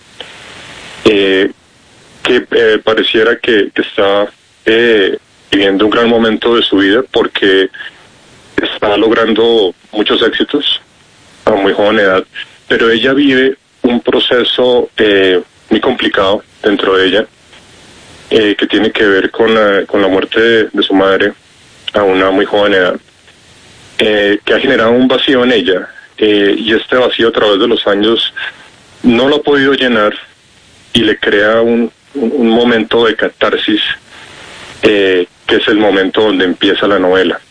eh, que eh, pareciera que, que está eh, viviendo un gran momento de su vida porque está logrando muchos éxitos a muy joven edad, pero ella vive un proceso eh, muy complicado dentro de ella, eh, que tiene que ver con la, con la muerte de, de su madre a una muy joven edad, eh, que ha generado un vacío en ella, eh, y este vacío a través de los años no lo ha podido llenar y le crea un, un, un momento de catarsis, eh, que es el momento donde empieza la novela.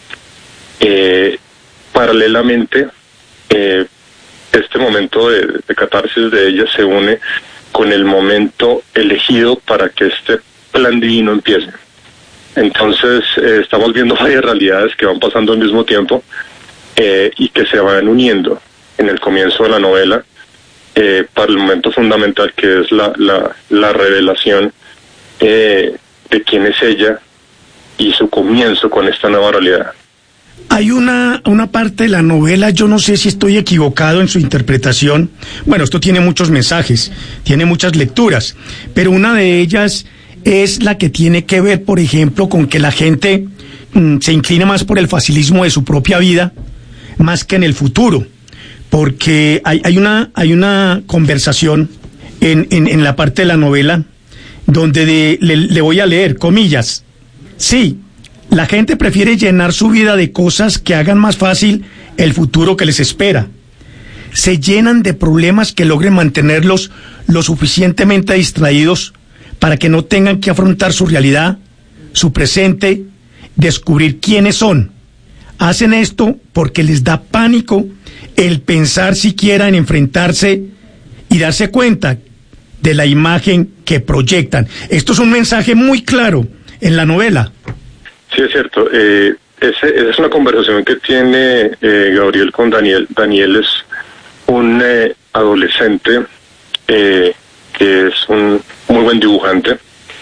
Eh, paralelamente, eh, este momento de, de catarsis de ella se une con el momento elegido para que este plan divino empiece. Entonces, eh, estamos viendo varias realidades que van pasando al mismo tiempo, eh, y que se van uniendo en el comienzo de la novela, eh, para el momento fundamental que es la, la, la revelación eh, de quién es ella y su comienzo con esta nueva realidad. Hay una, una parte de la novela, yo no sé si estoy equivocado en su interpretación. Bueno, esto tiene muchos mensajes, tiene muchas lecturas, pero una de ellas es la que tiene que ver, por ejemplo, con que la gente mm, se inclina más por el facilismo de su propia vida, más que en el futuro, porque hay, hay una hay una conversación en, en, en la parte de la novela donde de, le, le voy a leer, comillas, sí, la gente prefiere llenar su vida de cosas que hagan más fácil el futuro que les espera. Se llenan de problemas que logren mantenerlos lo suficientemente distraídos para que no tengan que afrontar su realidad, su presente, descubrir quiénes son. Hacen esto porque les da pánico el pensar siquiera en enfrentarse y darse cuenta de la imagen que proyectan. Esto es un mensaje muy claro en la novela. Sí, es cierto. Eh, ese, esa es una conversación que tiene eh, Gabriel con Daniel. Daniel es un eh, adolescente eh, que es un muy buen dibujante.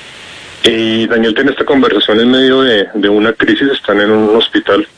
Y Daniel tiene esta conversación en medio de, de una crisis. Están en un hospital.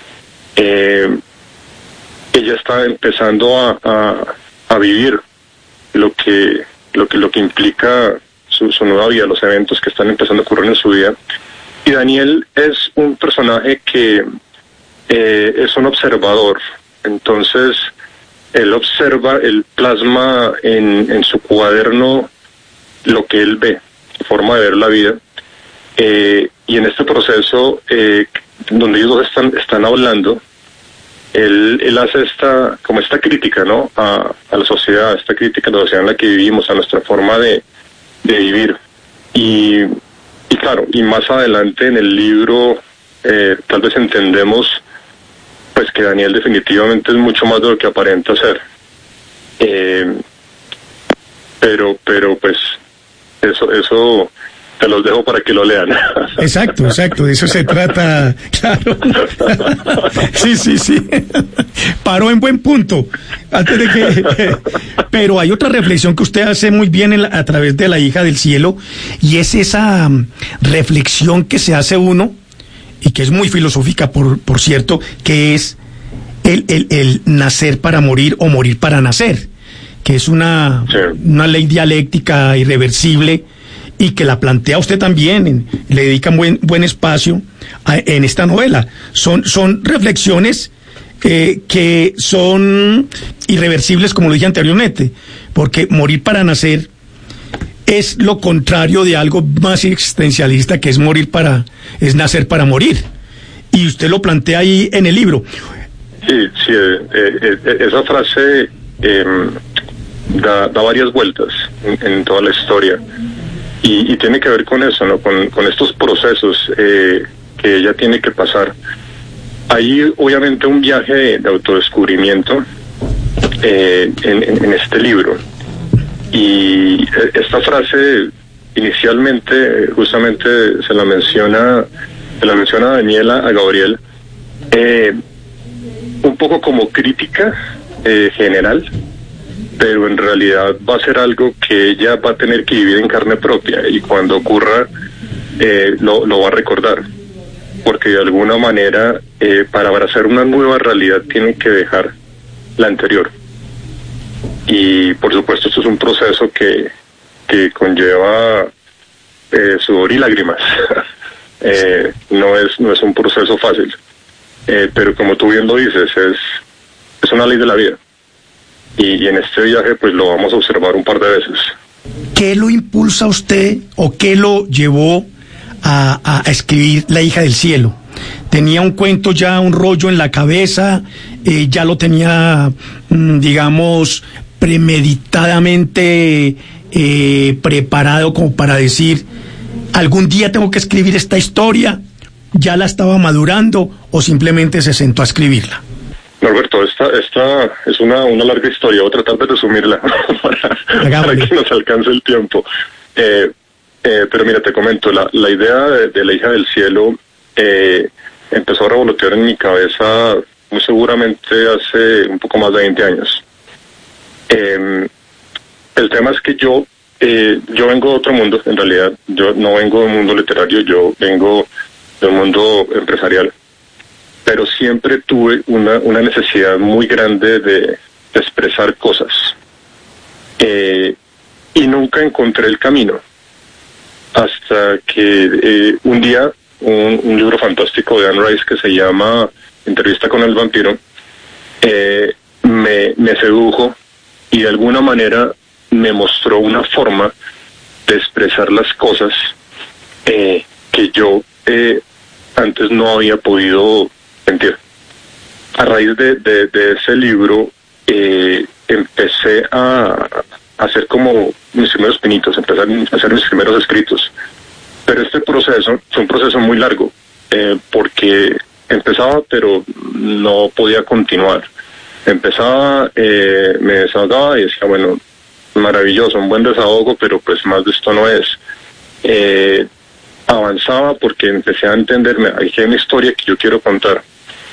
Eh, ella está empezando a, a, a vivir lo que lo que lo que implica su, su nueva vida, los eventos que están empezando a ocurrir en su vida. Y Daniel es un personaje que eh, es un observador. Entonces él observa, él plasma en, en su cuaderno lo que él ve, su forma de ver la vida. Eh, y en este proceso eh, donde ellos dos están están hablando, Él, él hace esta, como esta crítica, ¿no? A, a la sociedad, esta crítica a la sociedad en la que vivimos, a nuestra forma de, de vivir. Y, y claro, y más adelante en el libro, eh, tal vez entendemos, pues que Daniel definitivamente es mucho más de lo que aparenta ser. Eh, pero, pero pues, eso, eso, te los dejo para que lo lean. Exacto, exacto, de eso se trata, claro. Sí, sí, sí. Paró en buen punto. Antes de que, pero hay otra reflexión que usted hace muy bien en la, a través de La hija del cielo, y es esa um, reflexión que se hace uno, y que es muy filosófica, por, por cierto, que es el, el, el nacer para morir o morir para nacer, que es una, sí. una ley dialéctica irreversible, y que la plantea usted también, en, le dedica buen buen espacio a, en esta novela. Son, son reflexiones eh, que son irreversibles, como lo dije anteriormente, porque morir para nacer es lo contrario de algo más existencialista, que es morir para, es nacer para morir. Y usted lo plantea ahí en el libro. Sí, sí, eh, eh, esa frase eh, da, da varias vueltas en, en toda la historia. Y, y tiene que ver con eso, ¿no? Con, con estos procesos eh, que ella tiene que pasar. Hay obviamente un viaje de, de autodescubrimiento eh, en, en, en este libro. Y esta frase inicialmente justamente se la menciona, se la menciona Daniela a Gabriel, eh, un poco como crítica eh, general, pero en realidad va a ser algo que ella va a tener que vivir en carne propia, y cuando ocurra eh, lo, lo va a recordar, porque de alguna manera eh, para abrazar una nueva realidad tiene que dejar la anterior. Y por supuesto esto es un proceso que, que conlleva eh, sudor y lágrimas. eh, no es no es un proceso fácil, eh, pero como tú bien lo dices, es, es una ley de la vida. Y, y en este viaje pues lo vamos a observar un par de veces. ¿Qué lo impulsa a usted o qué lo llevó a, a, a escribir La hija del cielo? ¿Tenía un cuento ya, un rollo en la cabeza? Eh, ¿Ya lo tenía, mm, digamos, premeditadamente eh, preparado como para decir, algún día tengo que escribir esta historia? ¿Ya la estaba madurando o simplemente se sentó a escribirla? Norberto, esta, esta es una, una larga historia, voy a tratar de resumirla para, para que nos alcance el tiempo. Eh, eh, pero mira, te comento, la, la idea de, de La hija del cielo eh, empezó a revolotear en mi cabeza muy seguramente hace un poco más de veinte años. Eh, el tema es que yo, eh, yo vengo de otro mundo, en realidad. Yo no vengo del mundo literario, yo vengo del mundo empresarial. Pero siempre tuve una, una necesidad muy grande de, de expresar cosas. Eh, y nunca encontré el camino. hasta que eh, un día un, un libro fantástico de Anne Rice que se llama Entrevista con el vampiro eh, me, me sedujo y de alguna manera me mostró una forma de expresar las cosas eh, que yo eh, antes no había podido sentir. A raíz de, de, de ese libro eh, empecé a, a hacer como mis primeros pinitos, empecé a hacer mis primeros escritos. Pero este proceso fue un proceso muy largo, eh, porque empezaba pero no podía continuar. Empezaba, eh, me desahogaba y decía, bueno, maravilloso, un buen desahogo, pero pues más de esto no es. Eh, avanzaba porque empecé a entenderme, aquí hay una historia que yo quiero contar,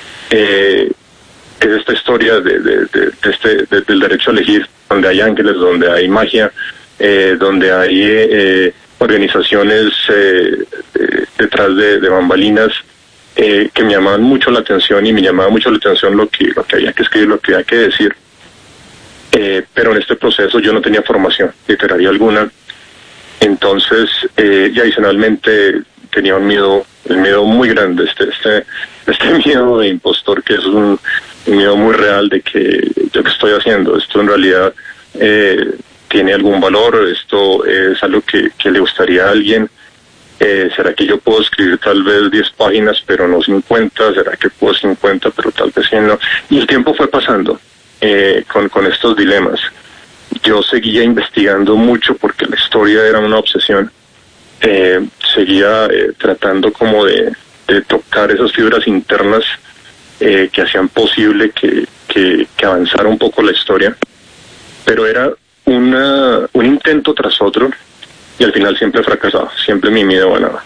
eh, que es esta historia de, de, de, de este, de, del derecho a elegir, donde hay ángeles, donde hay magia, eh, donde hay eh, organizaciones eh, eh, detrás de, de bambalinas, eh, que me llamaban mucho la atención y me llamaba mucho la atención lo que, lo que había que escribir, lo que había que decir. Eh, pero en este proceso yo no tenía formación literaria alguna, entonces eh, y adicionalmente tenía un miedo, el miedo muy grande, este, este, este miedo de impostor, que es un, un miedo muy real de que yo qué estoy haciendo, esto en realidad eh, tiene algún valor, esto es algo que, que le gustaría a alguien, eh, será que yo puedo escribir tal vez diez páginas pero no cincuenta, será que puedo cincuenta pero tal vez cien no, y el tiempo fue pasando. Eh, con, con estos dilemas. Yo seguía investigando mucho porque la historia era una obsesión. Eh, seguía eh, tratando como de, de tocar esas fibras internas eh, que hacían posible que, que, que avanzara un poco la historia. Pero era una, un intento tras otro y al final siempre fracasaba, siempre mi miedo ganaba.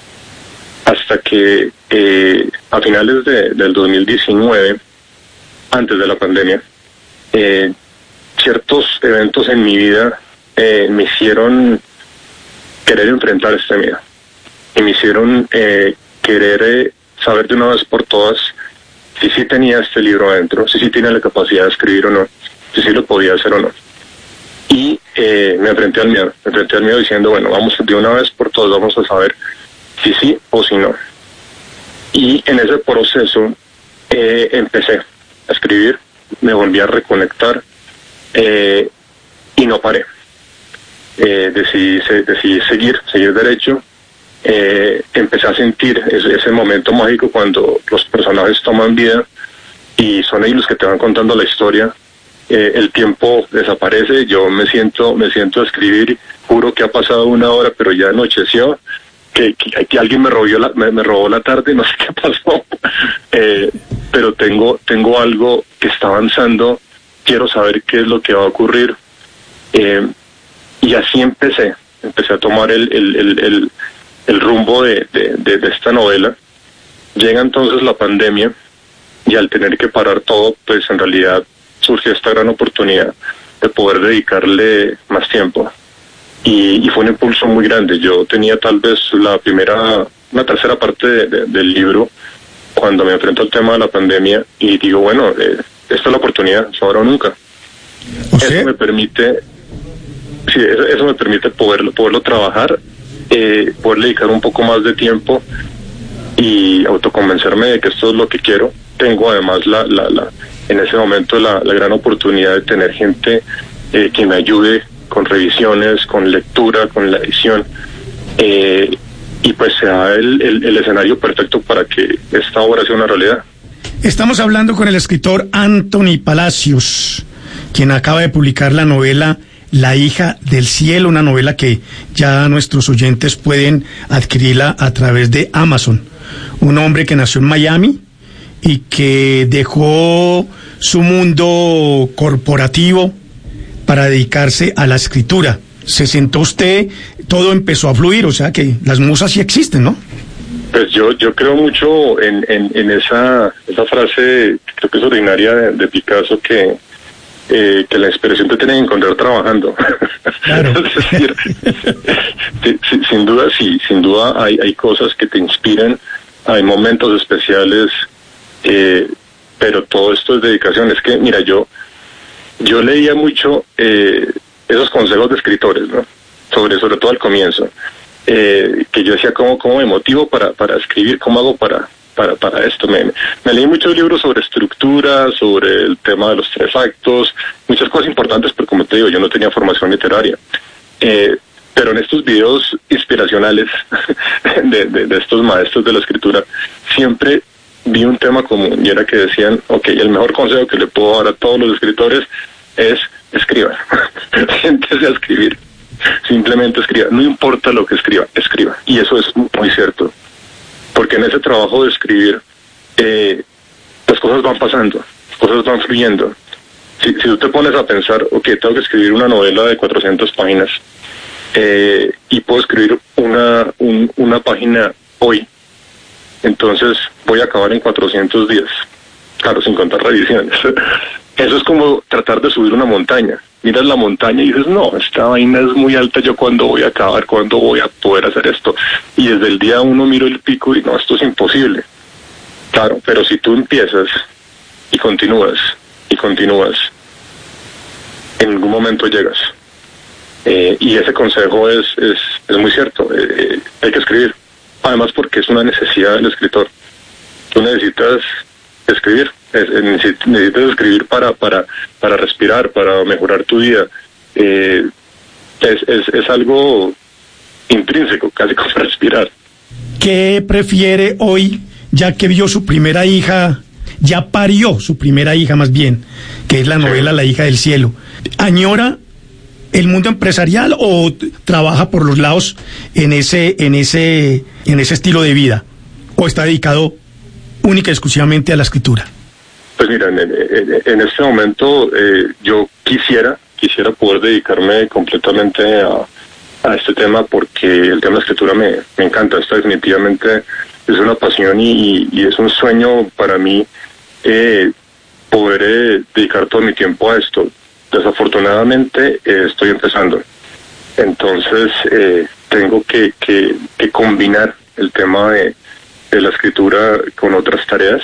Hasta que eh, a finales de, del dos mil diecinueve, antes de la pandemia, Eh, ciertos eventos en mi vida eh, me hicieron querer enfrentar este miedo y me hicieron eh, querer eh, saber de una vez por todas si sí tenía este libro adentro, si sí tenía la capacidad de escribir o no, si sí lo podía hacer o no. Y eh, me enfrenté al miedo, me enfrenté al miedo diciendo, bueno, vamos de una vez por todas, vamos a saber si sí o si no. Y en ese proceso eh, empecé a escribir, me volví a reconectar eh, y no paré. Eh, decidí, se, decidí seguir, seguir derecho. Eh, empecé a sentir ese, ese momento mágico cuando los personajes toman vida y son ellos los que te van contando la historia. Eh, el tiempo desaparece, yo me siento, me siento a escribir, juro que ha pasado una hora, pero ya anocheció. Que, que, que alguien me robó la, me, me robó la tarde, no sé qué pasó, eh, pero tengo tengo algo que está avanzando, quiero saber qué es lo que va a ocurrir, eh, y así empecé, empecé a tomar el el, el, el, el rumbo de, de, de, de esta novela. Llega entonces la pandemia, y al tener que parar todo, pues en realidad surge esta gran oportunidad de poder dedicarle más tiempo. Y, y fue un impulso muy grande. Yo tenía tal vez la primera, una tercera parte de, de, del libro cuando me enfrento al tema de la pandemia y digo, bueno, eh, esta es la oportunidad, es ahora o nunca. ¿O sea? Eso me permite, sí, eso, eso me permite poderlo, poderlo trabajar, eh, poder dedicar un poco más de tiempo y autoconvencerme de que esto es lo que quiero. Tengo además la, la, la en ese momento la, la gran oportunidad de tener gente eh, que me ayude con revisiones, con lectura, con la edición, eh, y pues se da el, el, el escenario perfecto para que esta obra sea una realidad. Estamos hablando con el escritor Anthony Palacios, quien acaba de publicar la novela La hija del cielo, una novela que ya nuestros oyentes pueden adquirirla a través de Amazon. Un hombre que nació en Miami y que dejó su mundo corporativo para dedicarse a la escritura. Se sentó usted, todo empezó a fluir, o sea que las musas sí existen, ¿no? Pues yo yo creo mucho en, en, en esa esa frase, creo que es originaria de, de Picasso, que eh, que la inspiración te tiene que encontrar trabajando. Claro. Es decir, te, sin, sin duda, sí, sin duda hay, hay cosas que te inspiran, hay momentos especiales, eh, pero todo esto es dedicación. Es que, mira, yo Yo leía mucho eh, esos consejos de escritores, ¿no? Sobre, sobre todo al comienzo. eh, que yo decía, ¿cómo, cómo me motivo para, para escribir? ¿Cómo hago para, para, para esto? Me, me leí muchos libros sobre estructura, sobre el tema de los tres actos, muchas cosas importantes, pero como te digo, yo no tenía formación literaria. Eh, pero en estos videos inspiracionales de, de, de estos maestros de la escritura, siempre vi un tema común, y era que decían, ok, el mejor consejo que le puedo dar a todos los escritores es escriban. Siéntese a escribir. Simplemente escriba. No importa lo que escriba, escriba. Y eso es muy cierto. Porque en ese trabajo de escribir, eh, las cosas van pasando, cosas van fluyendo. Si, si tú te pones a pensar, ok, tengo que escribir una novela de cuatrocientas páginas, eh, y puedo escribir una, un, una página hoy, entonces voy a acabar en cuatrocientos días. Claro, sin contar revisiones. Eso es como tratar de subir una montaña. Miras la montaña y dices, no, esta vaina es muy alta, ¿yo cuándo voy a acabar? ¿Cuándo voy a poder hacer esto? Y desde el día uno miro el pico y no, esto es imposible. Claro, pero si tú empiezas y continúas, y continúas, en algún momento llegas. Eh, y ese consejo es, es, es muy cierto. Eh, hay que escribir. Además porque es una necesidad del escritor. Tú necesitas escribir. Es, necesitas escribir para, para, para respirar, para mejorar tu vida. Eh, es, es, es algo intrínseco, casi como respirar. ¿Qué prefiere hoy, ya que vio su primera hija, ya parió su primera hija más bien, que es la novela La hija del cielo? ¿Añora el mundo empresarial o trabaja por los lados en ese, en ese, en ese estilo de vida? ¿O está dedicado única y exclusivamente a la escritura? Pues mira, en, en, en este momento eh, yo quisiera, quisiera poder dedicarme completamente a, a este tema, porque el tema de la escritura me, me encanta. Esto definitivamente es una pasión y, y es un sueño para mí eh, poder eh, dedicar todo mi tiempo a esto. Desafortunadamente eh, estoy empezando, entonces eh, tengo que, que, que combinar el tema de, de la escritura con otras tareas,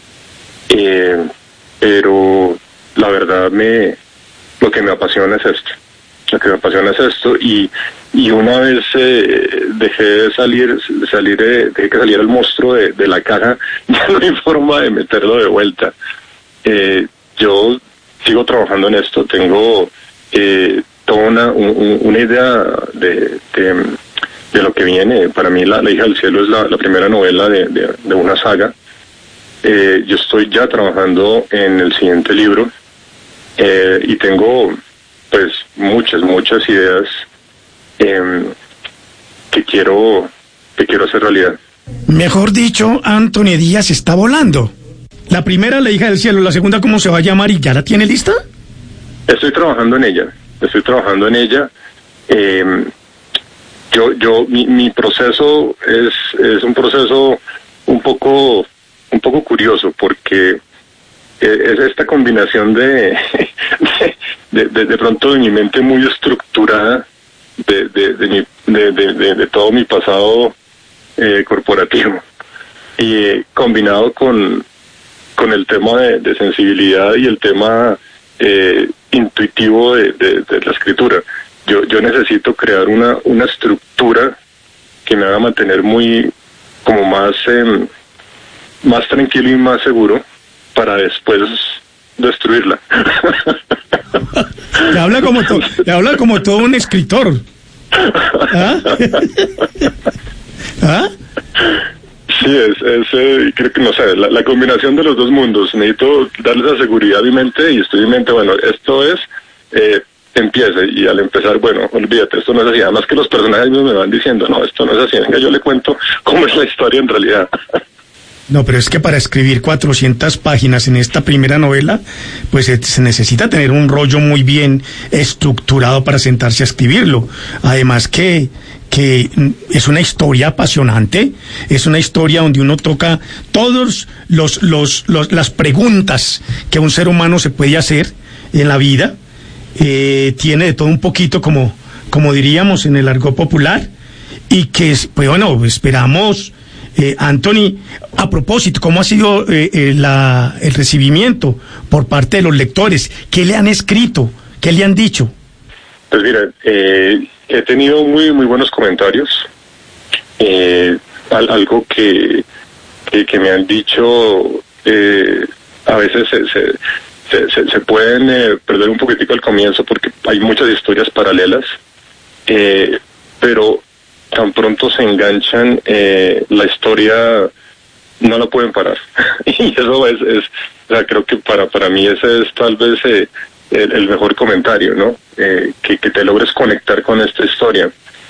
eh, pero la verdad me lo que me apasiona es esto, lo que me apasiona es esto y, y una vez eh, dejé de salir, salir eh, dejé que saliera el monstruo de, de la caja, ya no hay forma de meterlo de vuelta. Eh, yo sigo trabajando en esto, tengo eh, toda una, un, una idea de, de, de lo que viene. Para mí La, la hija del cielo es la, la primera novela de, de, de una saga. Eh, yo estoy ya trabajando en el siguiente libro eh, y tengo pues muchas, muchas ideas eh, que quiero, que quiero hacer realidad. Mejor dicho, Anthony Díaz está volando. La primera, La hija del cielo, la segunda, ¿cómo se va a llamar y ya la tiene lista? Estoy trabajando en ella, estoy trabajando en ella. Eh, yo, yo, mi, mi proceso es, es un proceso un poco, un poco curioso, porque eh, es esta combinación de, de, de, de pronto de mi mente muy estructurada, de, de, de, mi, de, de, de, de todo mi pasado eh, corporativo, y eh, combinado con con el tema de, de sensibilidad y el tema eh, intuitivo de, de, de la escritura. Yo, yo necesito crear una, una estructura que me haga mantener muy, como más, eh, más tranquilo y más seguro para después destruirla. Le habla como, to, le habla como todo un escritor. ¿Ah? ¿Ah? Sí, es, es eh, creo que no sé, la, la combinación de los dos mundos. Necesito darle esa seguridad a mi mente y estoy en mi mente, bueno, esto es, eh, empiece, y al empezar, bueno, olvídate, esto no es así. Además que los personajes me van diciendo, no, esto no es así, venga, yo le cuento cómo es la historia en realidad. No, pero es que para escribir cuatrocientas páginas en esta primera novela, pues se, se necesita tener un rollo muy bien estructurado para sentarse a escribirlo. Además que que es una historia apasionante, es una historia donde uno toca todos los, los, los las preguntas que un ser humano se puede hacer en la vida. Eh, tiene de todo un poquito, como, como diríamos en el argot popular, y que, pues bueno, esperamos, eh, Anthony, a propósito, ¿cómo ha sido eh, eh, la, el recibimiento por parte de los lectores? ¿Qué le han escrito? ¿Qué le han dicho? Pues mira, eh, he tenido muy muy buenos comentarios, Eh, al, algo que, que, que me han dicho, eh, a veces se, se, se, se, se pueden eh, perder un poquitico al comienzo porque hay muchas historias paralelas, eh, pero tan pronto se enganchan, eh, la historia no la pueden parar. Y eso es, es o sea, creo que para, para mí ese es tal vez eh, el, el mejor comentario, ¿no? Eh, que, que te logres conectar con esta historia.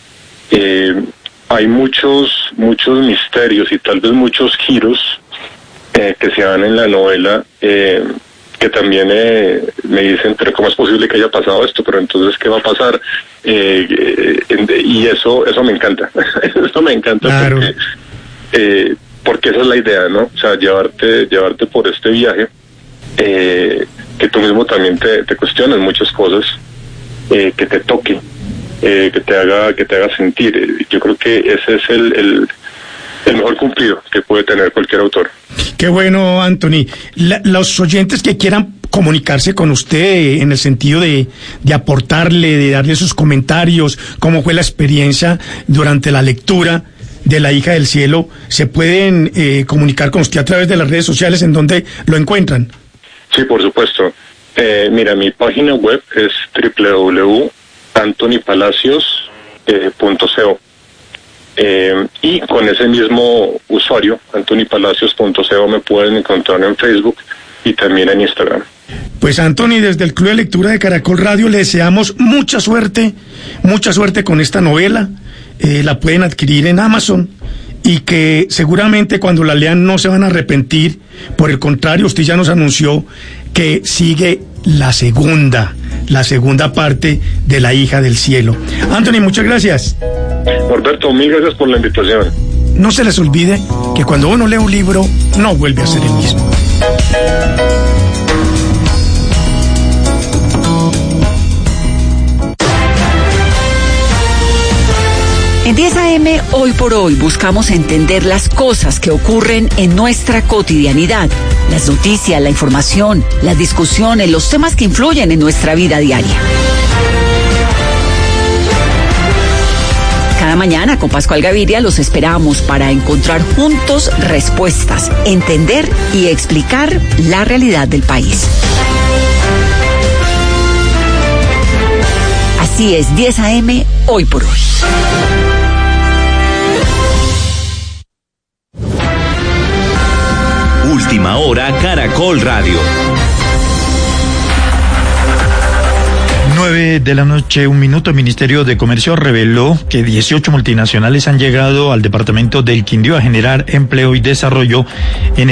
Eh, hay muchos, muchos misterios y tal vez muchos giros eh, que se dan en la novela, eh, que también eh, me dicen, pero ¿cómo es posible que haya pasado esto? Pero entonces, ¿qué va a pasar? Eh, eh, y eso eso me encanta. Eso me encanta. Claro. porque, eh, porque esa es la idea, ¿no? O sea, llevarte llevarte por este viaje, eh, que tú mismo también te, te cuestiones muchas cosas, eh, que te toque, eh, que te haga que te haga sentir. Yo creo que ese es el, el, el mejor cumplido que puede tener cualquier autor. Qué bueno, Anthony. La, los oyentes que quieran comunicarse con usted en el sentido de, de aportarle, de darle sus comentarios, cómo fue la experiencia durante la lectura de La hija del cielo, se pueden eh, comunicar con usted a través de las redes sociales, ¿en donde lo encuentran? Sí, por supuesto. Eh, mira, mi página web es doble u doble u doble u punto anthony palacios punto co. Eh, y con ese mismo usuario, anthony palacios punto co, me pueden encontrar en Facebook y también en Instagram. Pues Anthony, desde el Club de Lectura de Caracol Radio le deseamos mucha suerte, mucha suerte con esta novela. Eh, la pueden adquirir en Amazon y que seguramente cuando la lean no se van a arrepentir. Por el contrario, usted ya nos anunció que sigue la segunda, la segunda parte de La hija del cielo. Anthony, muchas gracias. Norberto, mil gracias por la invitación. No se les olvide que cuando uno lee un libro no vuelve a ser el mismo. En diez A M, hoy por hoy, buscamos entender las cosas que ocurren en nuestra cotidianidad, las noticias, la información, las discusiones, los temas que influyen en nuestra vida diaria. Cada mañana con Pascual Gaviria los esperamos para encontrar juntos respuestas, entender y explicar la realidad del país. Así es, diez A M, hoy por hoy. Última hora, Caracol Radio. nueve de la noche, un minuto. El Ministerio de Comercio reveló que dieciocho multinacionales han llegado al departamento del Quindío a generar empleo y desarrollo en el